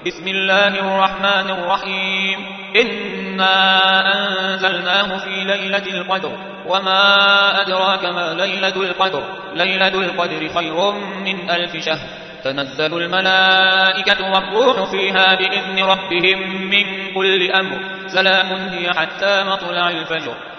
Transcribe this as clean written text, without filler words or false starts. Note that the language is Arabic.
بسم الله الرحمن الرحيم إنا أنزلناه في ليلة القدر وما أدراك ما ليلة القدر ليلة القدر خير من 1000 شهر تنزل الملائكة والروح فيها بإذن ربهم من كل أمر سلام هي حتى مطلع الفجر